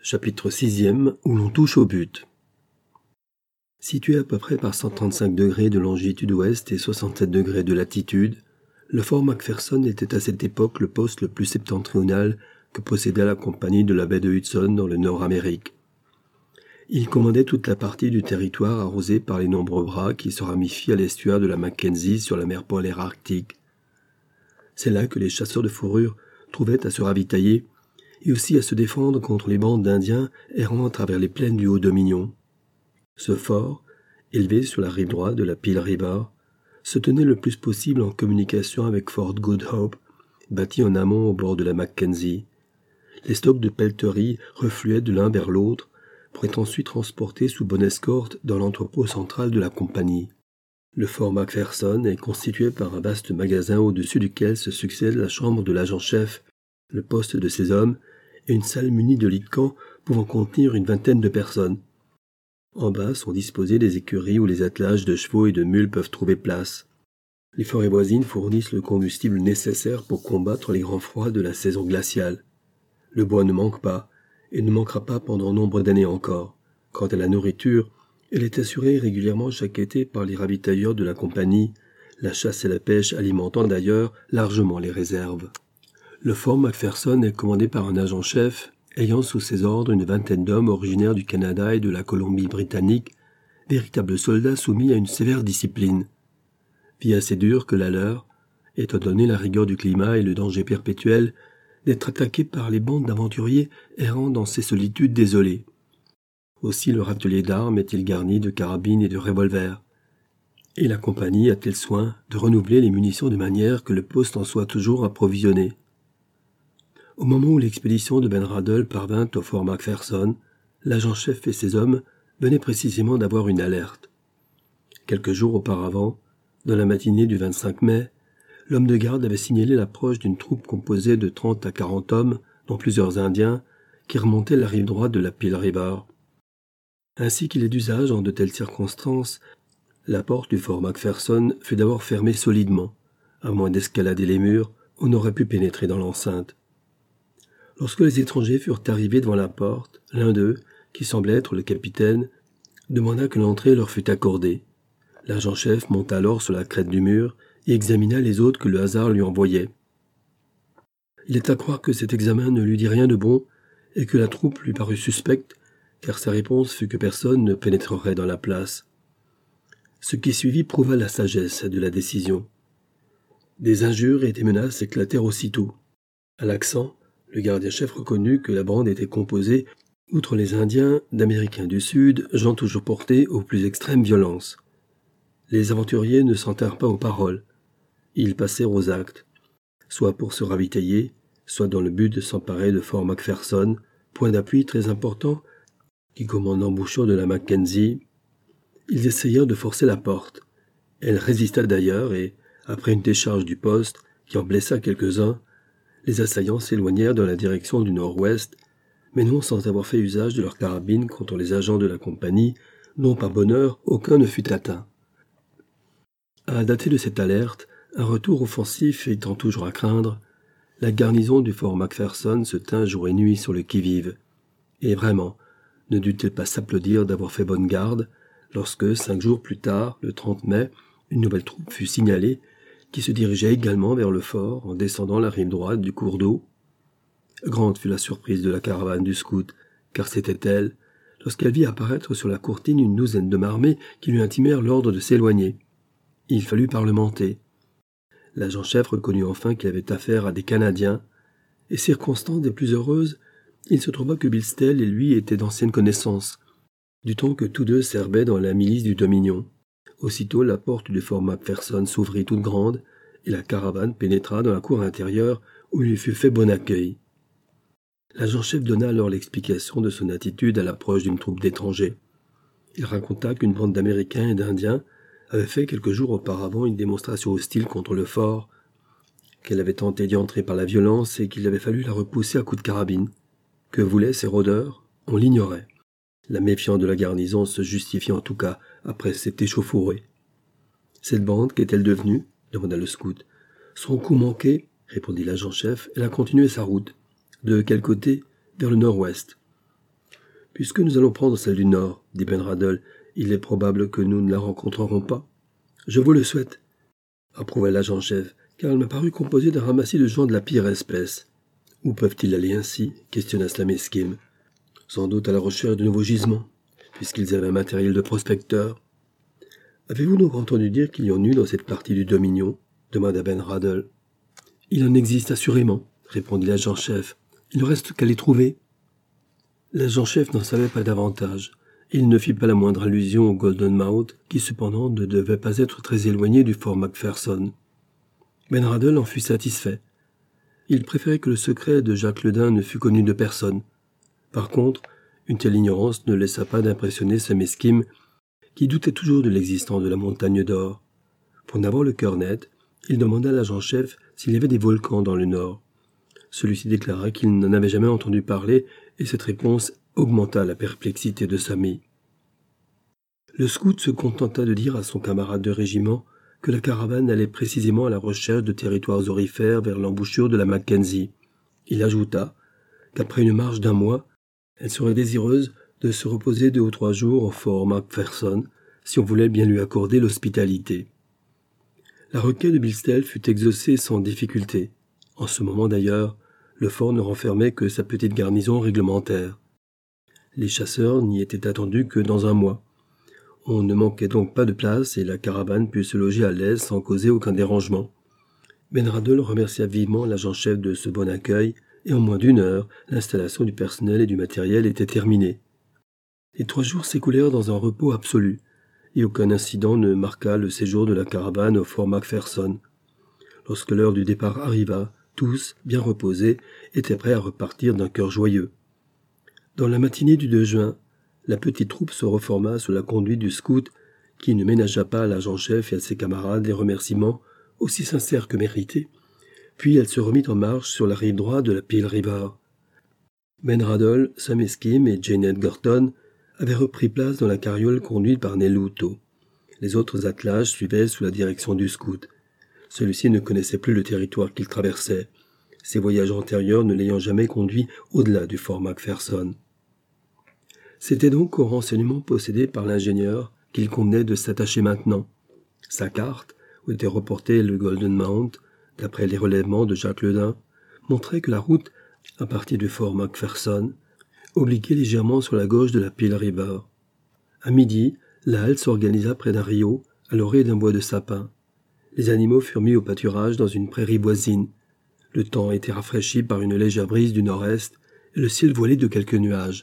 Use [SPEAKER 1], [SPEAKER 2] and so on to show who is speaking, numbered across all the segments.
[SPEAKER 1] Chapitre 6e, où l'on touche au but. Situé à peu près par 135 degrés de longitude ouest et 67 degrés de latitude, le fort McPherson était à cette époque le poste le plus septentrional que possédait la compagnie de la baie de Hudson dans le Nord-Amérique. Il commandait toute la partie du territoire arrosée par les nombreux bras qui se ramifient à l'estuaire de la Mackenzie sur la mer polaire arctique. C'est là que les chasseurs de fourrure trouvaient à se ravitailler et aussi à se défendre contre les bandes d'Indiens errant à travers les plaines du Haut-Dominion. Ce fort, élevé sur la rive droite de la Peel River, se tenait le plus possible en communication avec Fort Good Hope, bâti en amont au bord de la Mackenzie. Les stocks de pelleterie refluaient de l'un vers l'autre pour être ensuite transportés sous bonne escorte dans l'entrepôt central de la compagnie. Le fort McPherson est constitué par un vaste magasin au-dessus duquel se succède la chambre de l'agent-chef, le poste de ses hommes et une salle munie de lits de camp pouvant contenir une vingtaine de personnes. En bas sont disposées des écuries où les attelages de chevaux et de mules peuvent trouver place. Les forêts voisines fournissent le combustible nécessaire pour combattre les grands froids de la saison glaciale. Le bois ne manque pas, et ne manquera pas pendant nombre d'années encore. Quant à la nourriture, elle est assurée régulièrement chaque été par les ravitailleurs de la compagnie, la chasse et la pêche alimentant d'ailleurs largement les réserves. Le fort McPherson est commandé par un agent-chef, ayant sous ses ordres une vingtaine d'hommes originaires du Canada et de la Colombie-Britannique, véritables soldats soumis à une sévère discipline. Vie assez dure que la leur, étant donné la rigueur du climat et le danger perpétuel d'être attaqués par les bandes d'aventuriers errant dans ces solitudes désolées. Aussi leur atelier d'armes est-il garni de carabines et de revolvers. Et la compagnie a-t-elle soin de renouveler les munitions de manière que le poste en soit toujours approvisionné. Au moment où l'expédition de Ben Radl parvint au fort McPherson, l'agent-chef et ses hommes venaient précisément d'avoir une alerte. Quelques jours auparavant, dans la matinée du 25 mai, l'homme de garde avait signalé l'approche d'une troupe composée de 30 à 40 hommes, dont plusieurs Indiens, qui remontaient la rive droite de la Peel River. Ainsi qu'il est d'usage en de telles circonstances, la porte du fort McPherson fut d'abord fermée solidement. À moins d'escalader les murs, on n'aurait pu pénétrer dans l'enceinte. Lorsque les étrangers furent arrivés devant la porte, l'un d'eux, qui semblait être le capitaine, demanda que l'entrée leur fût accordée. L'agent-chef monta alors sur la crête du mur et examina les hôtes que le hasard lui envoyait. Il est à croire que cet examen ne lui dit rien de bon et que la troupe lui parut suspecte, car sa réponse fut que personne ne pénétrerait dans la place. Ce qui suivit prouva la sagesse de la décision. Des injures et des menaces éclatèrent aussitôt. À l'accent, le gardien-chef reconnut que la bande était composée, outre les Indiens, d'Américains du Sud, gens toujours portés aux plus extrêmes violences. Les aventuriers ne s'en tinrent pas aux paroles. Ils passèrent aux actes, soit pour se ravitailler, soit dans le but de s'emparer de Fort McPherson, point d'appui très important qui commande l'embouchure de la Mackenzie. Ils essayèrent de forcer la porte. Elle résista d'ailleurs et, après une décharge du poste qui en blessa quelques-uns, les assaillants s'éloignèrent dans la direction du nord-ouest, mais non sans avoir fait usage de leurs carabines contre les agents de la compagnie, dont par bonheur aucun ne fut atteint. À dater de cette alerte, un retour offensif étant toujours à craindre, la garnison du fort McPherson se tint jour et nuit sur le qui-vive. Et vraiment, ne dut-elle pas s'applaudir d'avoir fait bonne garde, lorsque, 5 jours plus tard, le 30 mai, une nouvelle troupe fut signalée, qui se dirigeait également vers le fort en descendant la rive droite du cours d'eau. Grande fut la surprise de la caravane du scout, car c'était elle, lorsqu'elle vit apparaître sur la courtine une douzaine d'hommes armés qui lui intimèrent l'ordre de s'éloigner. Il fallut parlementer. L'agent-chef reconnut enfin qu'il avait affaire à des Canadiens, et circonstance des plus heureuses, il se trouva que Bill Stell et lui étaient d'anciennes connaissances, du temps que tous deux servaient dans la milice du Dominion. Aussitôt la porte du fort McPherson s'ouvrit toute grande, et la caravane pénétra dans la cour intérieure où il lui fut fait bon accueil. L'agent-chef donna alors l'explication de son attitude à l'approche d'une troupe d'étrangers. Il raconta qu'une bande d'Américains et d'Indiens avait fait quelques jours auparavant une démonstration hostile contre le fort, qu'elle avait tenté d'y entrer par la violence et qu'il avait fallu la repousser à coups de carabine. Que voulaient ces rôdeurs? On l'ignorait. La méfiance de la garnison se justifiait en tout cas après cette échauffourée. Cette bande, qu'est-elle devenue? Demanda le scout. Son coup manqué, répondit l'agent-chef, elle a continué sa route. De quel côté? Vers le nord-ouest. Puisque nous allons prendre celle du nord, dit Ben Radel, il est probable que nous ne la rencontrerons pas. Je vous le souhaite, approuva l'agent-chef, car elle m'a paru composée d'un ramassis de gens de la pire espèce. Où peuvent-ils aller ainsi? Questionna Slameskim. Sans doute à la recherche de nouveaux gisements, puisqu'ils avaient un matériel de prospecteur. Avez-vous donc entendu dire qu'il y en eut dans cette partie du Dominion? Demanda Ben Radel. Il en existe assurément, répondit l'agent-chef. Il ne reste qu'à les trouver. L'agent-chef n'en savait pas davantage. Il ne fit pas la moindre allusion au Golden Mount, qui cependant ne devait pas être très éloigné du fort Macpherson. Ben Radel en fut satisfait. Il préférait que le secret de Jacques le Daim ne fût connu de personne. Par contre, une telle ignorance ne laissa pas d'impressionner Slameskim, qui doutait toujours de l'existence de la montagne d'or. Pour n'avoir le cœur net, il demanda à l'agent-chef s'il y avait des volcans dans le nord. Celui-ci déclara qu'il n'en avait jamais entendu parler, et cette réponse augmenta la perplexité de Samy. Le scout se contenta de dire à son camarade de régiment que la caravane allait précisément à la recherche de territoires aurifères vers l'embouchure de la Mackenzie. Il ajouta qu'après une marche d'1 mois, elle serait désireuse de se reposer 2 ou 3 jours au fort Macpherson, si on voulait bien lui accorder l'hospitalité. La requête de Bilstel fut exaucée sans difficulté. En ce moment d'ailleurs, le fort ne renfermait que sa petite garnison réglementaire. Les chasseurs n'y étaient attendus que dans 1 mois. On ne manquait donc pas de place et la caravane put se loger à l'aise sans causer aucun dérangement. Ben Radel remercia vivement l'agent-chef de ce bon accueil et en moins d'1 heure, l'installation du personnel et du matériel était terminée. Les 3 jours s'écoulèrent dans un repos absolu et aucun incident ne marqua le séjour de la caravane au fort Macpherson. Lorsque l'heure du départ arriva, tous, bien reposés, étaient prêts à repartir d'un cœur joyeux. Dans la matinée du 2 juin, la petite troupe se reforma sous la conduite du scout qui ne ménagea pas à l'agent-chef et à ses camarades les remerciements, aussi sincères que mérités, puis elle se remit en marche sur la rive droite de la Peel River. Ben Radel, Slameskim et Jane Edgerton avaient repris place dans la carriole conduite par Nelluto. Les autres attelages suivaient sous la direction du scout. Celui-ci ne connaissait plus le territoire qu'il traversait, ses voyages antérieurs ne l'ayant jamais conduit au-delà du fort Macpherson. C'était donc au renseignement possédé par l'ingénieur qu'il convenait de s'attacher maintenant. Sa carte, où était reporté le Golden Mount, d'après les relèvements de Jacques le Daim, montrait que la route, à partir du fort Macpherson, obliquait légèrement sur la gauche de la Peel River. À midi, la halte s'organisa près d'un rio, à l'orée d'un bois de sapin. Les animaux furent mis au pâturage dans une prairie voisine. Le temps était rafraîchi par une légère brise du nord-est et le ciel voilé de quelques nuages.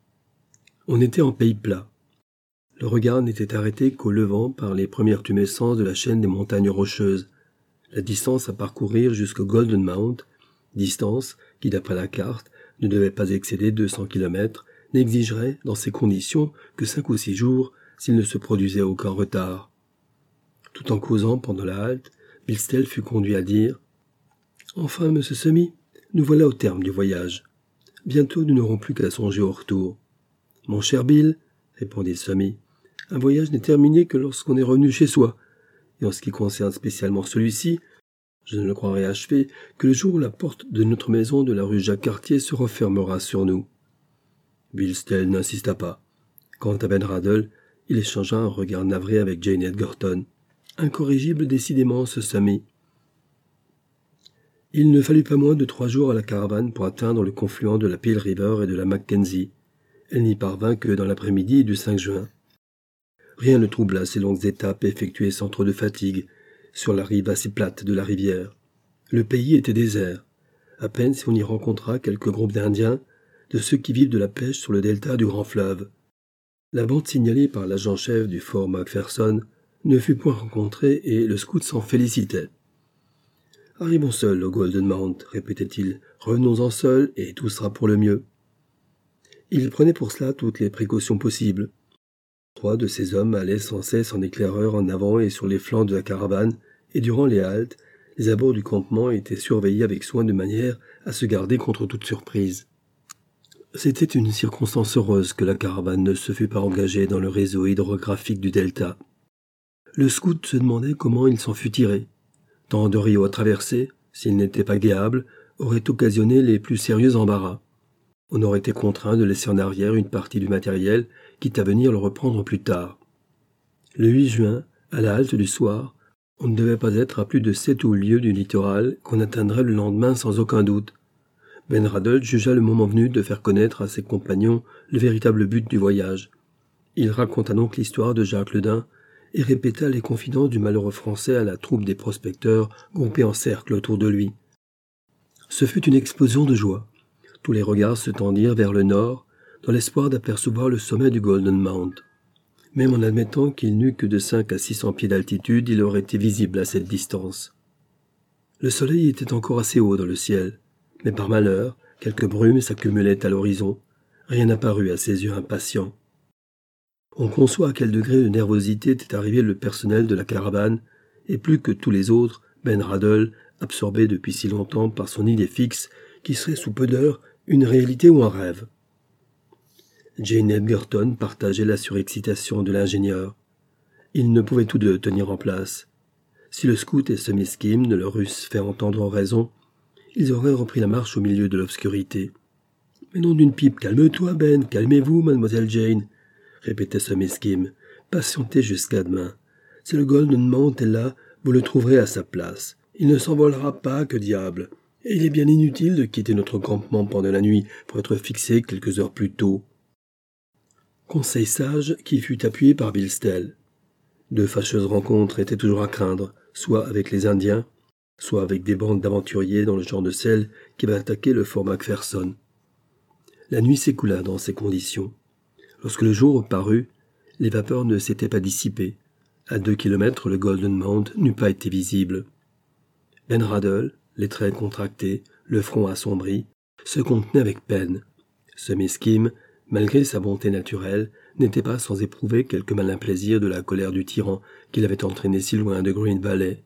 [SPEAKER 1] On était en pays plat. Le regard n'était arrêté qu'au levant par les premières tumescences de la chaîne des montagnes rocheuses. La distance à parcourir jusqu'au Golden Mount, distance qui, d'après la carte, ne devait pas excéder 200 kilomètres, n'exigerait, dans ces conditions, que 5 ou 6 jours, s'il ne se produisait aucun retard. Tout en causant pendant la halte, Bilstel fut conduit à dire « Enfin, monsieur Semy, nous voilà au terme du voyage. Bientôt nous n'aurons plus qu'à songer au retour. »« Mon cher Bill, » répondit Semy, « un voyage n'est terminé que lorsqu'on est revenu chez soi, et en ce qui concerne spécialement celui-ci, je ne le croirai achevé que le jour où la porte de notre maison de la rue Jacques-Cartier se refermera sur nous. » Bilstel n'insista pas. Quant à Ben Radel, il échangea un regard navré avec Jane Edgerton. Incorrigible décidément ce Samy. Il ne fallut pas moins de 3 jours à la caravane pour atteindre le confluent de la Peel River et de la Mackenzie. Elle n'y parvint que dans l'après-midi du 5 juin. Rien ne troubla ces longues étapes effectuées sans trop de fatigue, sur la rive assez plate de la rivière. Le pays était désert. À peine si on y rencontra quelques groupes d'Indiens, de ceux qui vivent de la pêche sur le delta du grand fleuve. La bande signalée par l'agent-chef du fort Macpherson ne fut point rencontrée et le scout s'en félicitait. « Arrivons seuls au Golden Mount, répétait-il. Revenons-en seuls et tout sera pour le mieux. » Il prenait pour cela toutes les précautions possibles. 3 de ces hommes allaient sans cesse en éclaireur en avant et sur les flancs de la caravane, et durant les haltes, les abords du campement étaient surveillés avec soin de manière à se garder contre toute surprise. C'était une circonstance heureuse que la caravane ne se fût pas engagée dans le réseau hydrographique du delta. Le scout se demandait comment il s'en fût tiré. Tant de rios à traverser, s'ils n'étaient pas guéables, auraient occasionné les plus sérieux embarras. On aurait été contraint de laisser en arrière une partie du matériel, quitte à venir le reprendre plus tard. Le 8 juin, à la halte du soir, on ne devait pas être à plus de 7 ou 8 lieues du littoral qu'on atteindrait le lendemain sans aucun doute. Ben Radl jugea le moment venu de faire connaître à ses compagnons le véritable but du voyage. Il raconta donc l'histoire de Jacques le Daim et répéta les confidences du malheureux Français à la troupe des prospecteurs groupés en cercle autour de lui. Ce fut une explosion de joie. Tous les regards se tendirent vers le nord, dans l'espoir d'apercevoir le sommet du Golden Mount. Même en admettant qu'il n'eût que de 5 à 600 pieds d'altitude, il aurait été visible à cette distance. Le soleil était encore assez haut dans le ciel, mais par malheur, quelques brumes s'accumulaient à l'horizon. Rien n'apparut à ses yeux impatients. On conçoit à quel degré de nervosité était arrivé le personnel de la caravane, et plus que tous les autres, Ben Radl, absorbé depuis si longtemps par son idée fixe, qui serait sous peu d'heures une réalité ou un rêve. Jane Edgerton partageait la surexcitation de l'ingénieur. Ils ne pouvaient tous deux tenir en place. Si le scout et Smith Skim ne leur eussent fait entendre en raison, ils auraient repris la marche au milieu de l'obscurité. « Mais non d'une pipe, calme-toi, Ben, calmez-vous, mademoiselle Jane », répétait Smith Skim. « Patientez jusqu'à demain. Si le Golden Mount est là, vous le trouverez à sa place. Il ne s'envolera pas, que diable. Et il est bien inutile de quitter notre campement pendant la nuit pour être fixé quelques heures plus tôt. » Conseil sage qui fut appuyé par Bill Stell. 2 fâcheuses rencontres étaient toujours à craindre, soit avec les Indiens, soit avec des bandes d'aventuriers dans le genre de celles qui avaient attaqué le fort McPherson. La nuit s'écoula dans ces conditions. Lorsque le jour parut, les vapeurs ne s'étaient pas dissipées. À 2 kilomètres, le Golden Mount n'eût pas été visible. Ben Radl, les traits contractés, le front assombri, se contenait avec peine. Smith Skim, malgré sa bonté naturelle, n'était pas sans éprouver quelque malin plaisir de la colère du tyran qui l'avait entraîné si loin de Green Valley.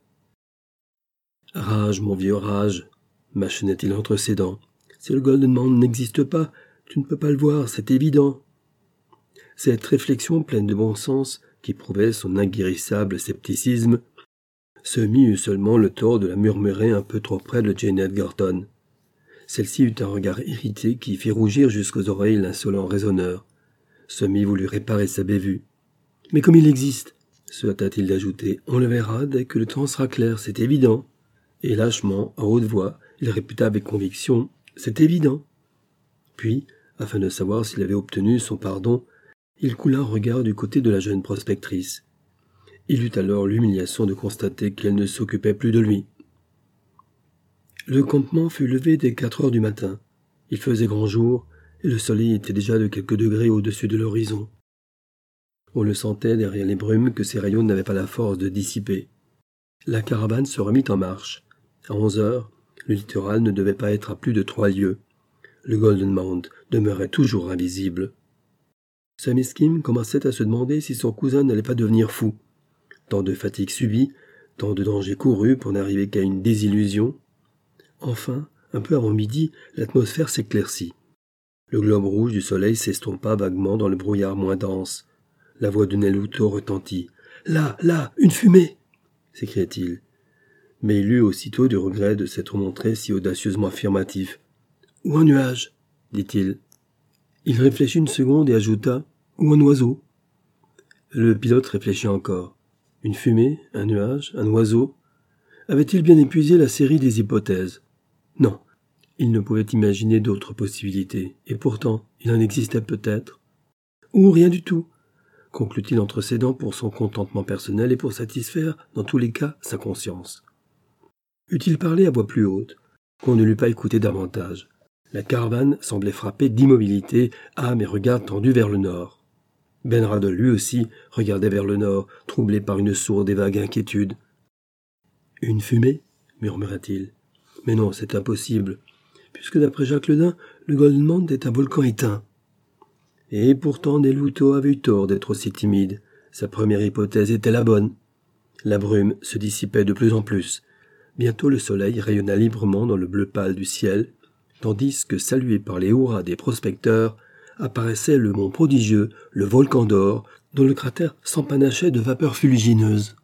[SPEAKER 1] « Rage, mon vieux, rage !» mâchonnait-il entre ses dents. « Si le Golden Mount n'existe pas, tu ne peux pas le voir, c'est évident. » Cette réflexion pleine de bon sens, qui prouvait son inguérissable scepticisme, Semi eut seulement le tort de la murmurer un peu trop près de Jane Edgerton. Celle-ci eut un regard irrité qui fit rougir jusqu'aux oreilles l'insolent raisonneur. Semi voulut réparer sa bévue. « Mais comme il existe, se hâta-t-il d'ajouter, on le verra dès que le temps sera clair, c'est évident. » Et lâchement, à haute voix, il répéta avec conviction, « C'est évident. » Puis, afin de savoir s'il avait obtenu son pardon, il coula un regard du côté de la jeune prospectrice. Il eut alors l'humiliation de constater qu'elle ne s'occupait plus de lui. Le campement fut levé dès 4 heures du matin. Il faisait grand jour, et le soleil était déjà de quelques degrés au-dessus de l'horizon. On le sentait derrière les brumes que ses rayons n'avaient pas la force de dissiper. La caravane se remit en marche. À 11 heures, le littoral ne devait pas être à plus de 3 lieues. Le Golden Mount demeurait toujours invisible. Smith Skim commençait à se demander si son cousin n'allait pas devenir fou. Tant de fatigues subies, tant de dangers courus pour n'arriver qu'à une désillusion. Enfin, un peu avant midi, l'atmosphère s'éclaircit. Le globe rouge du soleil s'estompa vaguement dans le brouillard moins dense. La voix de Nelluto retentit. « Là, là, une fumée !» s'écria-t-il. Mais il eut aussitôt du regret de s'être montré si audacieusement affirmatif. « Ou un nuage !» dit-il. Il réfléchit une seconde et ajouta « Ou un oiseau !» Le pilote réfléchit encore. Une fumée, un nuage, un oiseau. Avait-il bien épuisé la série des hypothèses? Non, il ne pouvait imaginer d'autres possibilités, et pourtant, il en existait peut-être. Ou rien du tout, conclut-il entre ses dents pour son contentement personnel et pour satisfaire, dans tous les cas, sa conscience. Eût-il parlé à voix plus haute, qu'on ne l'eût pas écouté davantage. La caravane semblait frappée d'immobilité, âme et regard tendus vers le nord. Ben Radl, lui aussi, regardait vers le nord, troublé par une sourde et vague inquiétude. « Une fumée ?» murmura-t-il. « Mais non, c'est impossible, puisque d'après Jacques le Daim, le Golden Mount est un volcan éteint. » Et pourtant Nelluto avait eu tort d'être aussi timide. Sa première hypothèse était la bonne. La brume se dissipait de plus en plus. Bientôt le soleil rayonna librement dans le bleu pâle du ciel, tandis que, salué par les hurrahs des prospecteurs, apparaissait le mont prodigieux, le volcan d'or, dont le cratère s'empanachait de vapeurs fuligineuses.